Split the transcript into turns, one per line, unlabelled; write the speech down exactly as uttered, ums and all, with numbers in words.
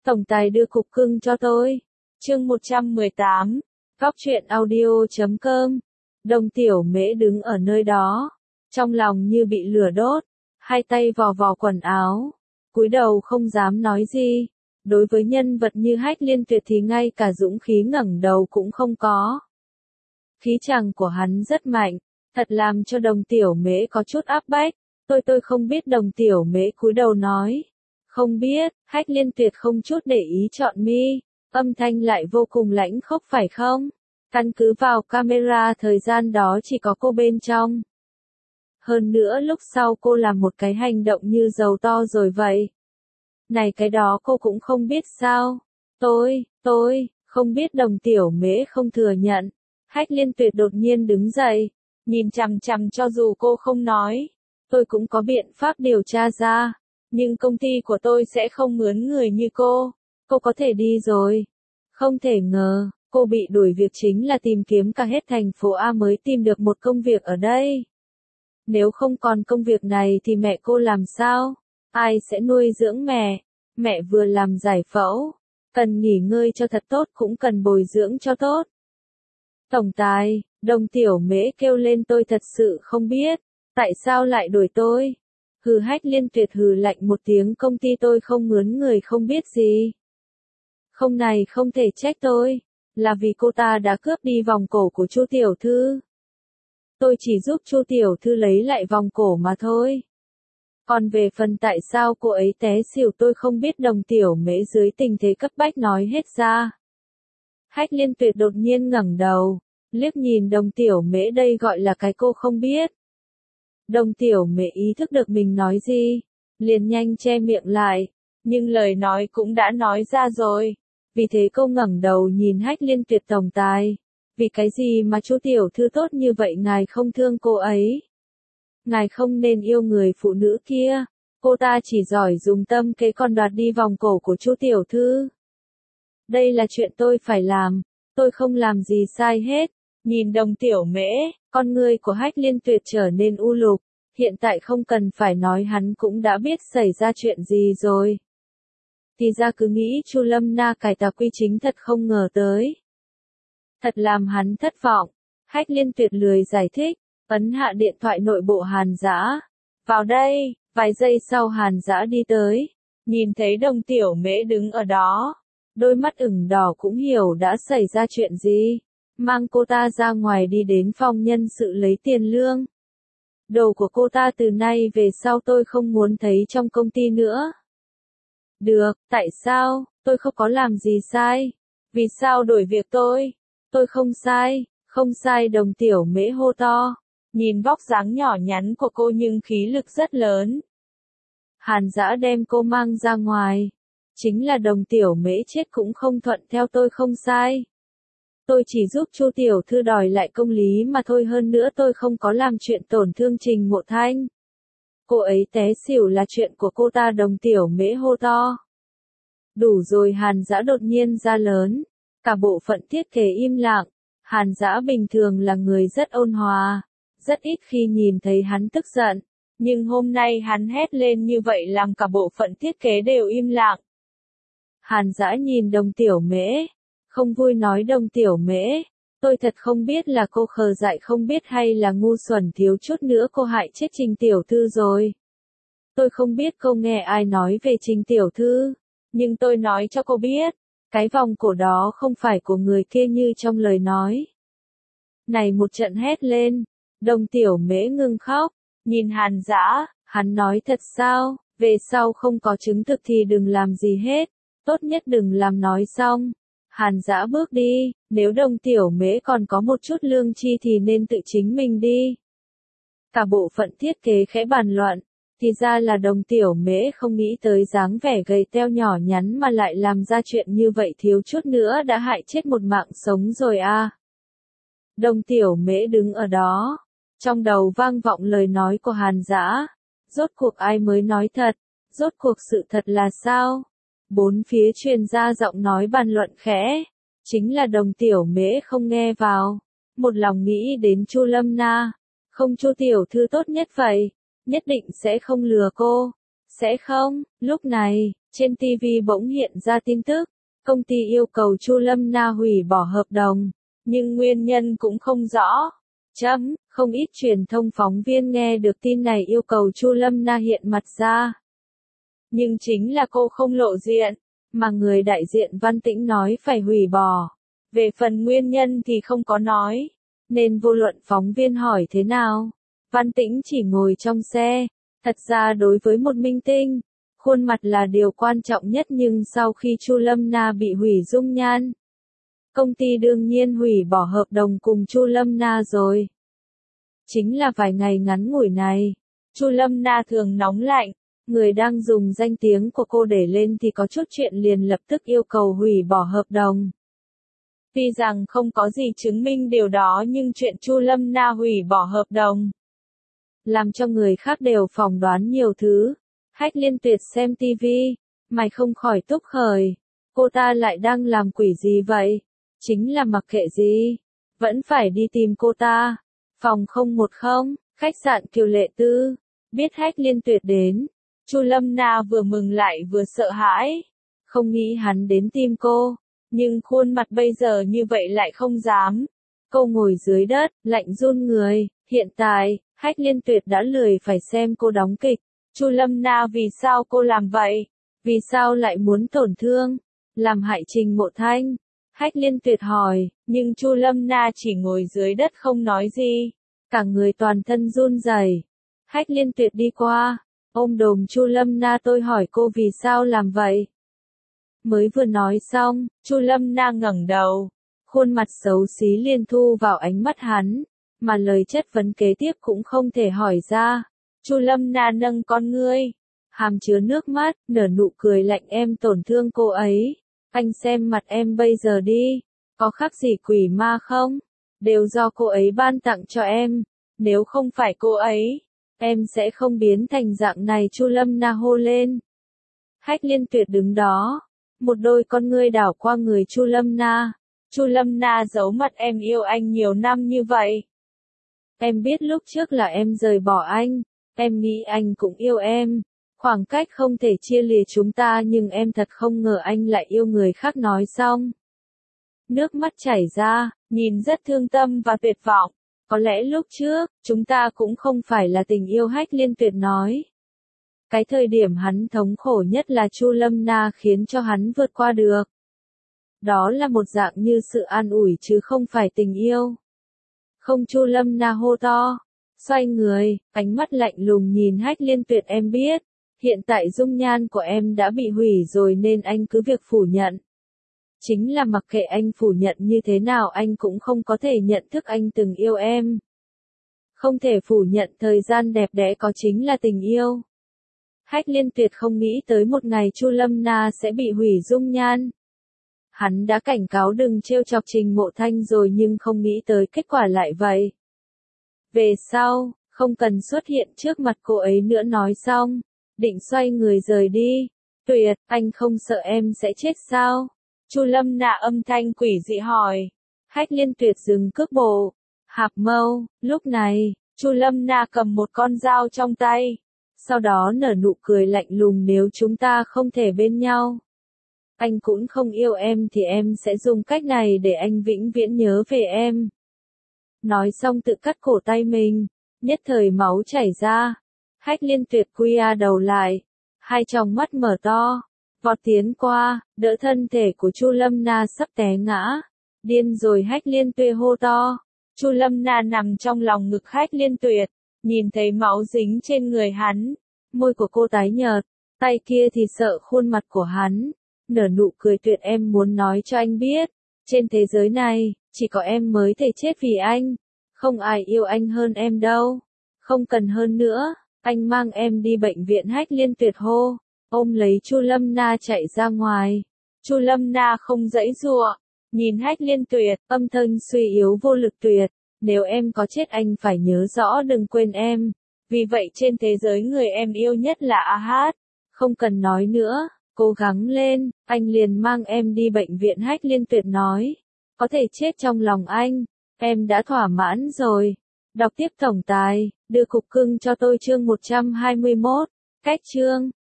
Tổng tài đưa cục cưng cho tôi. Chương một trăm mười tám. Góc truyện audio chấm com. Đồng Tiểu Mễ đứng ở nơi đó, trong lòng như bị lửa đốt, hai tay vò vò quần áo, cúi đầu không dám nói gì. Đối với nhân vật như Hách Liên Tuyệt thì ngay cả dũng khí ngẩng đầu cũng không có. Khí chàng của hắn rất mạnh, thật làm cho Đồng Tiểu Mễ có chút áp bách. Tôi tôi không biết. Đồng Tiểu Mễ cúi đầu nói. Không biết. Hách Liên Tuyệt không chút để ý chọn mi, âm thanh lại vô cùng lãnh khốc phải không? Căn cứ vào camera thời gian đó chỉ có cô bên trong. Hơn nữa lúc sau cô làm một cái hành động như giàu to rồi vậy. Này cái đó cô cũng không biết sao? Tôi, tôi, không biết. Đồng Tiểu Mễ không thừa nhận. Hách Liên Tuyệt đột nhiên đứng dậy, nhìn chằm chằm cho dù cô không nói. Tôi cũng có biện pháp điều tra ra, nhưng công ty của tôi sẽ không mướn người như cô. Cô có thể đi rồi. Không thể ngờ, cô bị đuổi việc chính là tìm kiếm cả hết thành phố A mới tìm được một công việc ở đây. Nếu không còn công việc này thì mẹ cô làm sao? Ai sẽ nuôi dưỡng mẹ? Mẹ vừa làm giải phẫu, cần nghỉ ngơi cho thật tốt cũng cần bồi dưỡng cho tốt. Tổng tài, Đồng Tiểu Mễ kêu lên, tôi thật sự không biết. Tại sao lại đuổi tôi? Hừ. Hách Liên Tuyệt hừ lạnh một tiếng, công ty tôi không mướn người không biết gì. Không, này không thể trách tôi, là vì cô ta đã cướp đi vòng cổ của Chu tiểu thư. Tôi chỉ giúp Chu tiểu thư lấy lại vòng cổ mà thôi. Còn về phần tại sao cô ấy té xỉu tôi không biết. Đồng Tiểu Mễ dưới tình thế cấp bách nói hết ra. Hách Liên Tuyệt đột nhiên ngẩng đầu, liếc nhìn Đồng Tiểu Mễ, đây gọi là cái cô không biết. Đồng Tiểu Mễ ý thức được mình nói gì, liền nhanh che miệng lại, nhưng lời nói cũng đã nói ra rồi. Vì thế cô ngẩng đầu nhìn Hách Liên Tuyệt. Tổng tài, vì cái gì mà Chu tiểu thư tốt như vậy ngài không thương cô ấy? Ngài không nên yêu người phụ nữ kia, cô ta chỉ giỏi dùng tâm kế còn đoạt đi vòng cổ của Chu tiểu thư. Đây là chuyện tôi phải làm, tôi không làm gì sai hết. Nhìn Đồng Tiểu Mễ, con người của Hách Liên Tuyệt trở nên u lục, hiện tại không cần phải nói hắn cũng đã biết xảy ra chuyện gì rồi. Thì ra cứ nghĩ Chu Lâm Na cải tà quy chính, thật không ngờ tới. Thật làm hắn thất vọng. Hách Liên Tuyệt lười giải thích, ấn hạ điện thoại nội bộ Hàn Dã. Vào đây. Vài giây sau Hàn Dã đi tới, nhìn thấy Đồng Tiểu Mễ đứng ở đó, đôi mắt ửng đỏ cũng hiểu đã xảy ra chuyện gì. Mang cô ta ra ngoài đi đến phòng nhân sự lấy tiền lương. Đồ của cô ta từ nay về sau tôi không muốn thấy trong công ty nữa. Được, tại sao? Tôi không có làm gì sai. Vì sao đuổi việc tôi? Tôi không sai, không sai. Đồng Tiểu Mễ hô to, nhìn vóc dáng nhỏ nhắn của cô nhưng khí lực rất lớn. Hàn Dã đem cô mang ra ngoài. Chính là Đồng Tiểu Mễ chết cũng không thuận theo, tôi không sai. Tôi chỉ giúp Chu tiểu thư đòi lại công lý mà thôi, hơn nữa tôi không có làm chuyện tổn thương Trình Mộ Thanh. Cô ấy té xỉu là chuyện của cô ta. Đồng Tiểu Mễ hô to. Đủ rồi. Hàn Dã đột nhiên ra lớn. Cả bộ phận thiết kế im lặng. Hàn Dã bình thường là người rất ôn hòa, rất ít khi nhìn thấy hắn tức giận, nhưng hôm nay hắn hét lên như vậy làm cả bộ phận thiết kế đều im lặng. Hàn Dã nhìn Đồng Tiểu Mễ, không vui nói, Đồng Tiểu Mễ, tôi thật không biết là cô khờ dại không biết hay là ngu xuẩn, thiếu chút nữa cô hại chết Trình tiểu thư rồi. Tôi không biết cô nghe ai nói về Trình tiểu thư, nhưng tôi nói cho cô biết, cái vòng cổ đó không phải của người kia như trong lời nói. Này một trận hét lên, Đồng Tiểu Mễ ngừng khóc, nhìn Hàn Dã, hắn nói thật sao? Về sau không có chứng thực thì đừng làm gì hết, tốt nhất đừng làm. Nói xong, Hàn Dã bước đi, nếu Đồng Tiểu Mễ còn có một chút lương tri thì nên tự chính mình đi. Cả bộ phận thiết kế khẽ bàn luận, thì ra là Đồng Tiểu Mễ không nghĩ tới dáng vẻ gầy teo nhỏ nhắn mà lại làm ra chuyện như vậy, thiếu chút nữa đã hại chết một mạng sống rồi a. Đồng Tiểu Mễ đứng ở đó, trong đầu vang vọng lời nói của Hàn Dã. Rốt cuộc ai mới nói thật? Rốt cuộc sự thật là sao? Bốn phía truyền ra giọng nói bàn luận khẽ. Chính là Đồng Tiểu Mễ không nghe vào. Một lòng nghĩ đến Chu Lâm Na. Không, Chu tiểu thư tốt nhất vậy. Nhất định sẽ không lừa cô. Sẽ không. Lúc này, trên ti vi bỗng hiện ra tin tức, công ty yêu cầu Chu Lâm Na hủy bỏ hợp đồng, nhưng nguyên nhân cũng không rõ. Chấm, không ít truyền thông phóng viên nghe được tin này yêu cầu Chu Lâm Na hiện mặt ra. Nhưng chính là cô không lộ diện, mà người đại diện Văn Tĩnh nói phải hủy bỏ. Về phần nguyên nhân thì không có nói, nên vô luận phóng viên hỏi thế nào, Văn Tĩnh chỉ ngồi trong xe. Thật ra đối với một minh tinh, khuôn mặt là điều quan trọng nhất, nhưng sau khi Chu Lâm Na bị hủy dung nhan, công ty đương nhiên hủy bỏ hợp đồng cùng Chu Lâm Na rồi. Chính là vài ngày ngắn ngủi này, Chu Lâm Na thường nóng lạnh, người đang dùng danh tiếng của cô để lên thì có chút chuyện liền lập tức yêu cầu hủy bỏ hợp đồng. Tuy rằng không có gì chứng minh điều đó, nhưng chuyện Chu Lâm Na hủy bỏ hợp đồng làm cho người khác đều phỏng đoán nhiều thứ. Hách Liên Tuyệt xem ti vi, mày không khỏi túc khởi, cô ta lại đang làm quỷ gì vậy? Chính là mặc kệ gì, vẫn phải đi tìm cô ta. Phòng không một không, khách sạn Kiều Lệ Tư, biết Hách Liên Tuyệt đến, Chu Lâm Na vừa mừng lại vừa sợ hãi, không nghĩ hắn đến tìm cô, nhưng khuôn mặt bây giờ như vậy lại không dám. Cô ngồi dưới đất, lạnh run người, hiện tại, Hách Liên Tuyệt đã lười phải xem cô đóng kịch. Chu Lâm Na vì sao cô làm vậy? Vì sao lại muốn tổn thương, làm hại Trình Mộ Thanh? Hách Liên Tuyệt hỏi, nhưng Chu Lâm Na chỉ ngồi dưới đất không nói gì, cả người toàn thân run rẩy. Hách Liên Tuyệt đi qua, ôm đồm Chu Lâm Na, tôi hỏi cô vì sao làm vậy? Mới vừa nói xong, Chu Lâm Na ngẩng đầu, khuôn mặt xấu xí liền thu vào ánh mắt hắn, mà lời chất vấn kế tiếp cũng không thể hỏi ra. Chu Lâm Na nâng con ngươi, hàm chứa nước mắt, nở nụ cười lạnh, em tổn thương cô ấy. Anh xem mặt em bây giờ đi, có khác gì quỷ ma không? Đều do cô ấy ban tặng cho em, nếu không phải cô ấy, em sẽ không biến thành dạng này. Chu Lâm Na hô lên. Hách Liên Tuyệt đứng đó, một đôi con ngươi đảo qua người Chu Lâm Na. Chu Lâm Na giấu mặt, em yêu anh nhiều năm như vậy. Em biết lúc trước là em rời bỏ anh, em nghĩ anh cũng yêu em. Khoảng cách không thể chia lìa chúng ta, nhưng em thật không ngờ anh lại yêu người khác. Nói xong, nước mắt chảy ra, nhìn rất thương tâm và tuyệt vọng. Có lẽ lúc trước, chúng ta cũng không phải là tình yêu. Hách Liên Tuyệt nói. Cái thời điểm hắn thống khổ nhất là Chu Lâm Na khiến cho hắn vượt qua được. Đó là một dạng như sự an ủi chứ không phải tình yêu. Không, Chu Lâm Na hô to, xoay người, ánh mắt lạnh lùng nhìn Hách Liên Tuyệt, em biết, hiện tại dung nhan của em đã bị hủy rồi nên anh cứ việc phủ nhận. Chính là mặc kệ anh phủ nhận như thế nào anh cũng không có thể nhận thức anh từng yêu em. Không thể phủ nhận thời gian đẹp đẽ có chính là tình yêu. Hách Liên Tuyệt không nghĩ tới một ngày Chu Lâm Na sẽ bị hủy dung nhan. Hắn đã cảnh cáo đừng trêu chọc Trình Mộ Thanh rồi nhưng không nghĩ tới kết quả lại vậy. Về sau, không cần xuất hiện trước mặt cô ấy nữa. Nói xong, định xoay người rời đi. Tuyệt, anh không sợ em sẽ chết sao? Chu Lâm Na âm thanh quỷ dị hỏi. Hách Liên Tuyệt dừng cước bộ. Hạp mâu, lúc này, Chu Lâm Na cầm một con dao trong tay. Sau đó nở nụ cười lạnh lùng, nếu chúng ta không thể bên nhau, anh cũng không yêu em thì em sẽ dùng cách này để anh vĩnh viễn nhớ về em. Nói xong tự cắt cổ tay mình, nhất thời máu chảy ra. Hách Liên Tuyệt quy a đầu lại, hai tròng mắt mở to, vọt tiến qua, đỡ thân thể của Chu Lâm Na sắp té ngã. Điên rồi, Hách Liên Tuyệt hô to. Chu Lâm Na nằm trong lòng ngực Hách Liên Tuyệt, nhìn thấy máu dính trên người hắn, môi của cô tái nhợt, tay kia thì sợ khuôn mặt của hắn. Nở nụ cười tuyệt, em muốn nói cho anh biết, trên thế giới này, chỉ có em mới thể chết vì anh. Không ai yêu anh hơn em đâu. Không cần hơn nữa, anh mang em đi bệnh viện. Hách Liên Tuyệt hô, ôm lấy Chu Lâm Na chạy ra ngoài. Chu Lâm Na không giãy giụa, nhìn Hách Liên Tuyệt, âm thanh suy yếu vô lực. Tuyệt, nếu em có chết anh phải nhớ rõ đừng quên em. Vì vậy trên thế giới người em yêu nhất là A Hát. Không cần nói nữa. Cố gắng lên, anh liền mang em đi bệnh viện. Hách Liên Tuyệt nói, có thể chết trong lòng anh, em đã thỏa mãn rồi. Đọc tiếp tổng tài, đưa cục cưng cho tôi chương một trăm hai mươi mốt, cách chương.